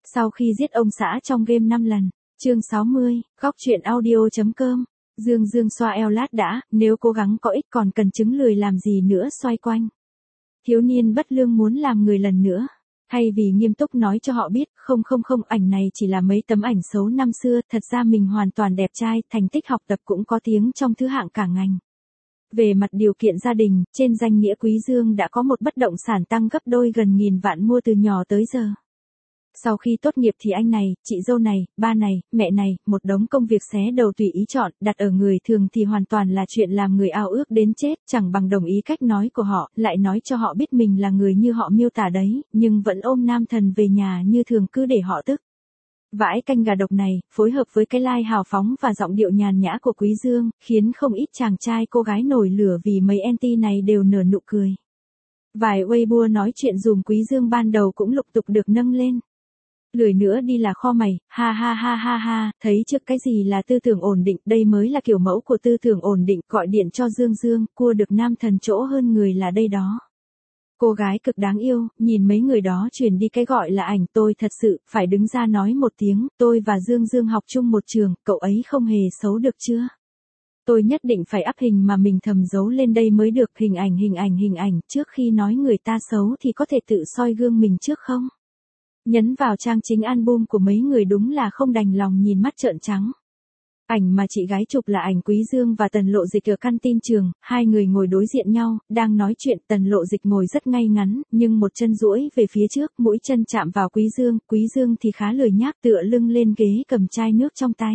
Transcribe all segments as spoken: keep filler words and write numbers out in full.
Sau khi giết ông xã trong game năm lần. Chương sáu mươi, góc truyện audio.com. Dương Dương xoa eo lát đã, nếu cố gắng có ích còn cần chứng lười làm gì nữa xoay quanh. Thiếu niên bất lương muốn làm người lần nữa. Thay vì nghiêm túc nói cho họ biết, không không không, ảnh này chỉ là mấy tấm ảnh xấu năm xưa, thật ra mình hoàn toàn đẹp trai, thành tích học tập cũng có tiếng trong thứ hạng cả ngành. Về mặt điều kiện gia đình, trên danh nghĩa Quý Dương đã có một bất động sản tăng gấp đôi gần nghìn vạn mua từ nhỏ tới giờ. Sau khi tốt nghiệp thì anh này, chị dâu này, ba này, mẹ này, một đống công việc xé đầu tùy ý chọn, đặt ở người thường thì hoàn toàn là chuyện làm người ao ước đến chết, chẳng bằng đồng ý cách nói của họ, lại nói cho họ biết mình là người như họ miêu tả đấy, nhưng vẫn ôm nam thần về nhà như thường cứ để họ tức. Vãi canh gà độc này, phối hợp với cái lai hào phóng và giọng điệu nhàn nhã của Quý Dương, khiến không ít chàng trai cô gái nổi lửa vì mấy anti này đều nở nụ cười. Vài Weibo nói chuyện dùm Quý Dương ban đầu cũng lục tục được nâng lên. Lười nữa đi là kho mày, ha ha ha ha ha, thấy trước cái gì là tư tưởng ổn định, đây mới là kiểu mẫu của tư tưởng ổn định, gọi điện cho Dương Dương, cua được nam thần chỗ hơn người là đây đó. Cô gái cực đáng yêu, nhìn mấy người đó truyền đi cái gọi là ảnh, tôi thật sự, phải đứng ra nói một tiếng, tôi và Dương Dương học chung một trường, cậu ấy không hề xấu được chưa? Tôi nhất định phải up hình mà mình thầm giấu lên đây mới được, hình ảnh hình ảnh hình ảnh, trước khi nói người ta xấu thì có thể tự soi gương mình trước không? Nhấn vào trang chính album của mấy người đúng là không đành lòng nhìn mắt trợn trắng. Ảnh mà chị gái chụp là ảnh Quý Dương và Tần Lộ Dịch ở căn tin trường, hai người ngồi đối diện nhau, đang nói chuyện, Tần Lộ Dịch ngồi rất ngay ngắn, nhưng một chân duỗi về phía trước, mũi chân chạm vào Quý Dương, Quý Dương thì khá lười nhác tựa lưng lên ghế cầm chai nước trong tay.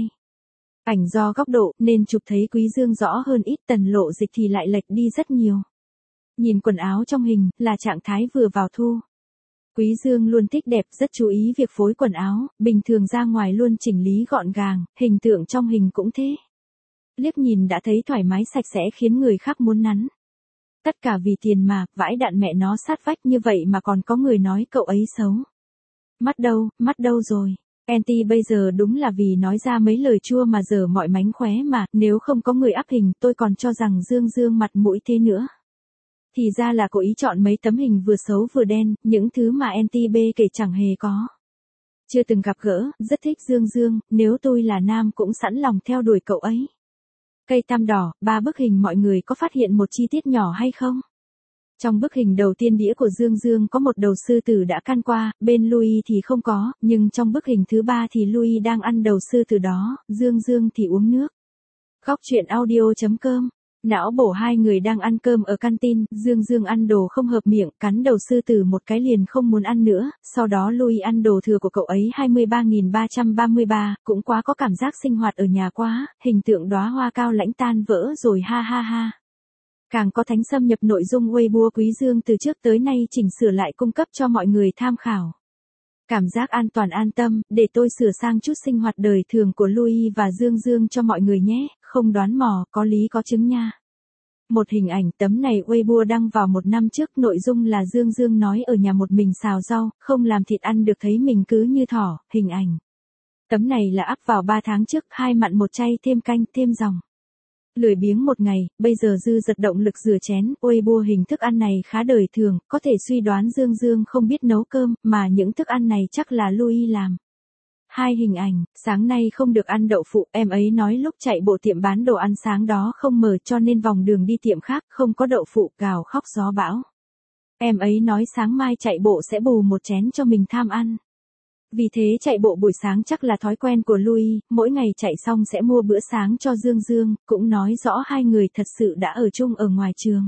Ảnh do góc độ, nên chụp thấy Quý Dương rõ hơn ít, Tần Lộ Dịch thì lại lệch đi rất nhiều. Nhìn quần áo trong hình, là trạng thái vừa vào thu. Quý Dương luôn thích đẹp, rất chú ý việc phối quần áo, bình thường ra ngoài luôn chỉnh lý gọn gàng, hình tượng trong hình cũng thế. Liếc nhìn đã thấy thoải mái sạch sẽ khiến người khác muốn nắn. Tất cả vì tiền mà, vãi đạn mẹ nó sát vách như vậy mà còn có người nói cậu ấy xấu. Mắt đâu, mắt đâu rồi. Anti bây giờ đúng là vì nói ra mấy lời chua mà giờ mọi mánh khóe mà, nếu không có người up hình tôi còn cho rằng Dương Dương mặt mũi thế nữa. Thì ra là cố ý chọn mấy tấm hình vừa xấu vừa đen, những thứ mà anti B kể chẳng hề có. Chưa từng gặp gỡ, rất thích Dương Dương, nếu tôi là nam cũng sẵn lòng theo đuổi cậu ấy. Cây tam đỏ, ba bức hình mọi người có phát hiện một chi tiết nhỏ hay không? Trong bức hình đầu tiên đĩa của Dương Dương có một đầu sư tử đã căn qua, bên Louis thì không có, nhưng trong bức hình thứ ba thì Louis đang ăn đầu sư tử đó, Dương Dương thì uống nước. Góc truyện audio.com. Não bổ hai người đang ăn cơm ở canteen, Dương Dương ăn đồ không hợp miệng, cắn đầu sư tử một cái liền không muốn ăn nữa, sau đó Louis ăn đồ thừa của cậu ấy hai mươi ba nghìn ba trăm ba mươi ba, cũng quá có cảm giác sinh hoạt ở nhà quá, hình tượng đóa hoa cao lãnh tan vỡ rồi ha ha ha. Càng có thánh xâm nhập nội dung Weibo Quý Dương từ trước tới nay chỉnh sửa lại cung cấp cho mọi người tham khảo. Cảm giác an toàn an tâm, để tôi sửa sang chút sinh hoạt đời thường của Louis và Dương Dương cho mọi người nhé, không đoán mò, có lý có chứng nha. Một hình ảnh tấm này Weibo đăng vào một năm trước, nội dung là Dương Dương nói ở nhà một mình xào rau, không làm thịt ăn được thấy mình cứ như thỏ, hình ảnh. Tấm này là up vào ba tháng trước, hai mặn một chay thêm canh, thêm dòng. Lười biếng một ngày, bây giờ dư dật động lực rửa chén, Weibo hình thức ăn này khá đời thường, có thể suy đoán Dương Dương không biết nấu cơm, mà những thức ăn này chắc là Louis làm. Hai hình ảnh, sáng nay không được ăn đậu phụ, em ấy nói lúc chạy bộ tiệm bán đồ ăn sáng đó không mở cho nên vòng đường đi tiệm khác, không có đậu phụ, gào khóc gió bão. Em ấy nói sáng mai chạy bộ sẽ bù một chén cho mình tham ăn. Vì thế chạy bộ buổi sáng chắc là thói quen của Louis, mỗi ngày chạy xong sẽ mua bữa sáng cho Dương Dương, cũng nói rõ hai người thật sự đã ở chung ở ngoài trường.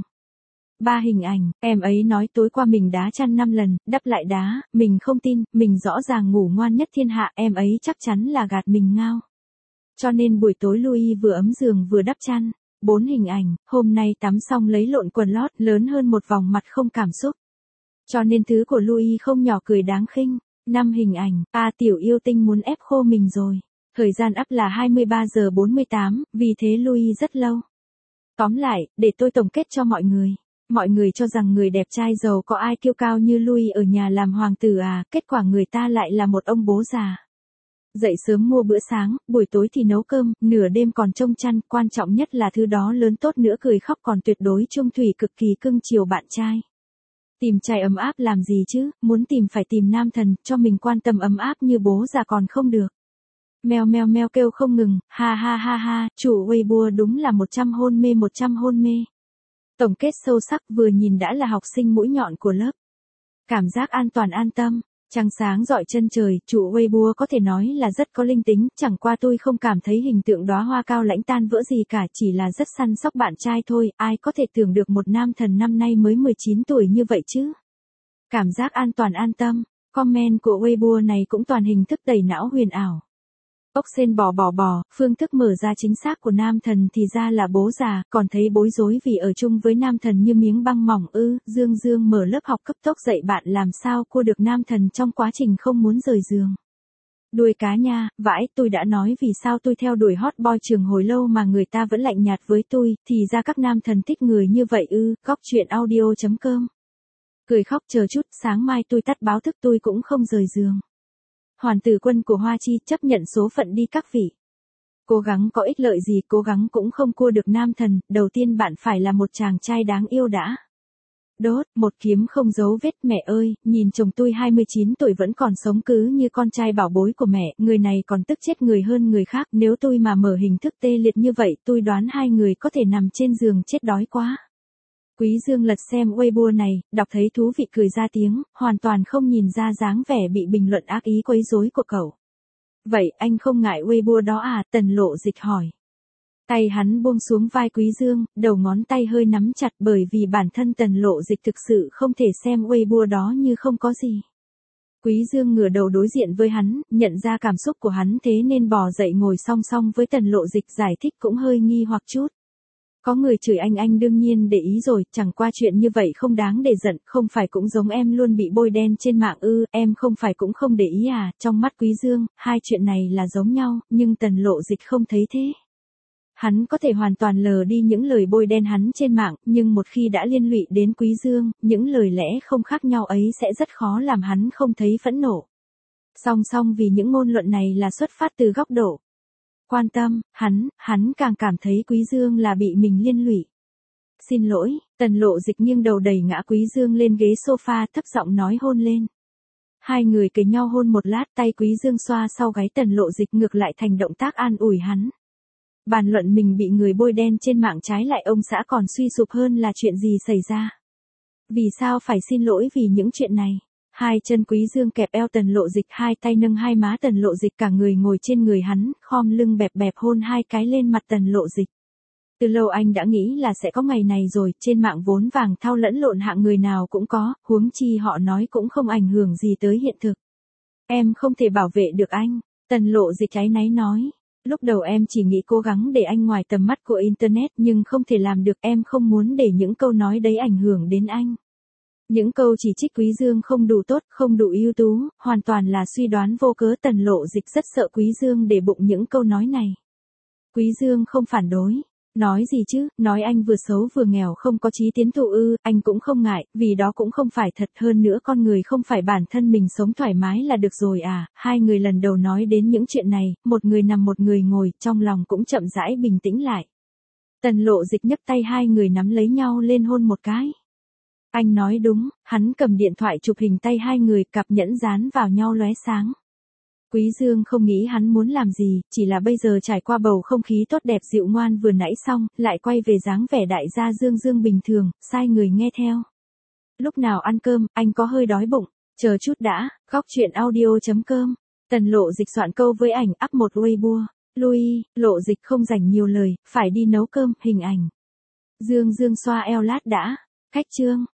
Ba hình ảnh, em ấy nói tối qua mình đá chăn năm lần, đắp lại đá, mình không tin, mình rõ ràng ngủ ngoan nhất thiên hạ, em ấy chắc chắn là gạt mình ngao. Cho nên buổi tối Louis vừa ấm giường vừa đắp chăn. Bốn hình ảnh, hôm nay tắm xong lấy lộn quần lót lớn hơn một vòng mặt không cảm xúc. Cho nên thứ của Louis không nhỏ cười đáng khinh. Năm hình ảnh, a tiểu yêu tinh muốn ép khô mình rồi. Thời gian up là hai mươi ba giờ bốn mươi tám, vì thế Louis rất lâu. Tóm lại, để tôi tổng kết cho mọi người. Mọi người cho rằng người đẹp trai giàu có ai kiêu cao như Louis ở nhà làm hoàng tử à, kết quả người ta lại là một ông bố già. Dậy sớm mua bữa sáng, buổi tối thì nấu cơm, nửa đêm còn trông chăn, quan trọng nhất là thứ đó lớn tốt nữa cười khóc còn tuyệt đối trung thủy cực kỳ cưng chiều bạn trai. Tìm trai ấm áp làm gì chứ, muốn tìm phải tìm nam thần, cho mình quan tâm ấm áp như bố già còn không được. Meo meo meo kêu không ngừng, ha ha ha ha, chủ Weibo đúng là một trăm hôn mê một trăm hôn mê. Tổng kết sâu sắc vừa nhìn đã là học sinh mũi nhọn của lớp. Cảm giác an toàn an tâm, trăng sáng rọi chân trời, chủ Weibo có thể nói là rất có linh tính, chẳng qua tôi không cảm thấy hình tượng đóa hoa cao lãnh tan vỡ gì cả, chỉ là rất săn sóc bạn trai thôi, ai có thể tưởng được một nam thần năm nay mới mười chín tuổi như vậy chứ. Cảm giác an toàn an tâm, comment của Weibo này cũng toàn hình thức đầy não huyền ảo. Ốc sên bò bò bò, phương thức mở ra chính xác của nam thần thì ra là bố già, còn thấy bối rối vì ở chung với nam thần như miếng băng mỏng ư, Dương Dương mở lớp học cấp tốc dạy bạn làm sao cua được nam thần trong quá trình không muốn rời giường. Đuôi cá nha, vãi, tôi đã nói vì sao tôi theo đuổi hot boy trường hồi lâu mà người ta vẫn lạnh nhạt với tôi, thì ra các nam thần thích người như vậy ư, góc chuyện audio chấm com. Cười khóc chờ chút, sáng mai tôi tắt báo thức tôi cũng không rời giường. Hoàn tử quân của Hoa Chi chấp nhận số phận đi các vị. Cố gắng có ích lợi gì, cố gắng cũng không cua được nam thần, đầu tiên bạn phải là một chàng trai đáng yêu đã. Đốt, một kiếm không giấu vết, mẹ ơi, nhìn chồng tôi hai mươi chín tuổi vẫn còn sống cứ như con trai bảo bối của mẹ, người này còn tức chết người hơn người khác, nếu tôi mà mở hình thức tê liệt như vậy, tôi đoán hai người có thể nằm trên giường chết đói quá. Quý Dương lật xem Weibo này, đọc thấy thú vị cười ra tiếng, hoàn toàn không nhìn ra dáng vẻ bị bình luận ác ý quấy rối của cậu. Vậy anh không ngại Weibo đó à? Tần Lộ Dịch hỏi. Tay hắn buông xuống vai Quý Dương, đầu ngón tay hơi nắm chặt bởi vì bản thân Tần Lộ Dịch thực sự không thể xem Weibo đó như không có gì. Quý Dương ngửa đầu đối diện với hắn, nhận ra cảm xúc của hắn thế nên bò dậy ngồi song song với Tần Lộ Dịch giải thích cũng hơi nghi hoặc chút. Có người chửi anh anh đương nhiên để ý rồi, chẳng qua chuyện như vậy không đáng để giận, không phải cũng giống em luôn bị bôi đen trên mạng ư, em không phải cũng không để ý à, trong mắt Quý Dương, hai chuyện này là giống nhau, nhưng Tần Lộ Dịch không thấy thế. Hắn có thể hoàn toàn lờ đi những lời bôi đen hắn trên mạng, nhưng một khi đã liên lụy đến Quý Dương, những lời lẽ không khác nhau ấy sẽ rất khó làm hắn không thấy phẫn nộ. Song song vì những ngôn luận này là xuất phát từ góc độ quan tâm, hắn, hắn càng cảm thấy Quý Dương là bị mình liên lụy. Xin lỗi, Tần Lộ Dịch nghiêng đầu đẩy ngã Quý Dương lên ghế sofa thấp giọng nói hôn lên. Hai người kề nhau hôn một lát, tay Quý Dương xoa sau gáy Tần Lộ Dịch ngược lại thành động tác an ủi hắn. Bàn luận mình bị người bôi đen trên mạng trái lại ông xã còn suy sụp hơn là chuyện gì xảy ra. Vì sao phải xin lỗi vì những chuyện này? Hai chân Quý Dương kẹp eo Tần Lộ Dịch, hai tay nâng hai má Tần Lộ Dịch, cả người ngồi trên người hắn, khom lưng bẹp bẹp hôn hai cái lên mặt Tần Lộ Dịch. Từ lâu anh đã nghĩ là sẽ có ngày này rồi, trên mạng vốn vàng thao lẫn lộn hạng người nào cũng có, huống chi họ nói cũng không ảnh hưởng gì tới hiện thực. Em không thể bảo vệ được anh, Tần Lộ Dịch áy náy nói. Lúc đầu em chỉ nghĩ cố gắng để anh ngoài tầm mắt của Internet nhưng không thể làm được, em không muốn để những câu nói đấy ảnh hưởng đến anh. Những câu chỉ trích Quý Dương không đủ tốt, không đủ ưu tú, hoàn toàn là suy đoán vô cớ. Tần Lộ Dịch rất sợ Quý Dương để bụng những câu nói này. Quý Dương không phản đối. Nói gì chứ, nói anh vừa xấu vừa nghèo không có chí tiến thủ ư, anh cũng không ngại, vì đó cũng không phải thật, hơn nữa con người không phải bản thân mình sống thoải mái là được rồi à. Hai người lần đầu nói đến những chuyện này, một người nằm một người ngồi, trong lòng cũng chậm rãi bình tĩnh lại. Tần Lộ Dịch nhấc tay hai người nắm lấy nhau lên hôn một cái. Anh nói đúng, hắn cầm điện thoại chụp hình tay hai người, cặp nhẫn dán vào nhau lóe sáng. Quý Dương không nghĩ hắn muốn làm gì, chỉ là bây giờ trải qua bầu không khí tốt đẹp dịu ngoan vừa nãy xong, lại quay về dáng vẻ đại gia Dương Dương bình thường, sai người nghe theo. Lúc nào ăn cơm, anh có hơi đói bụng, chờ chút đã, góc chuyện audio chấm com. Tần Lộ Dịch soạn câu với ảnh up một Weibo. Lui, Lộ Dịch không dành nhiều lời, phải đi nấu cơm, hình ảnh. Dương Dương xoa eo lát đã, cách chương.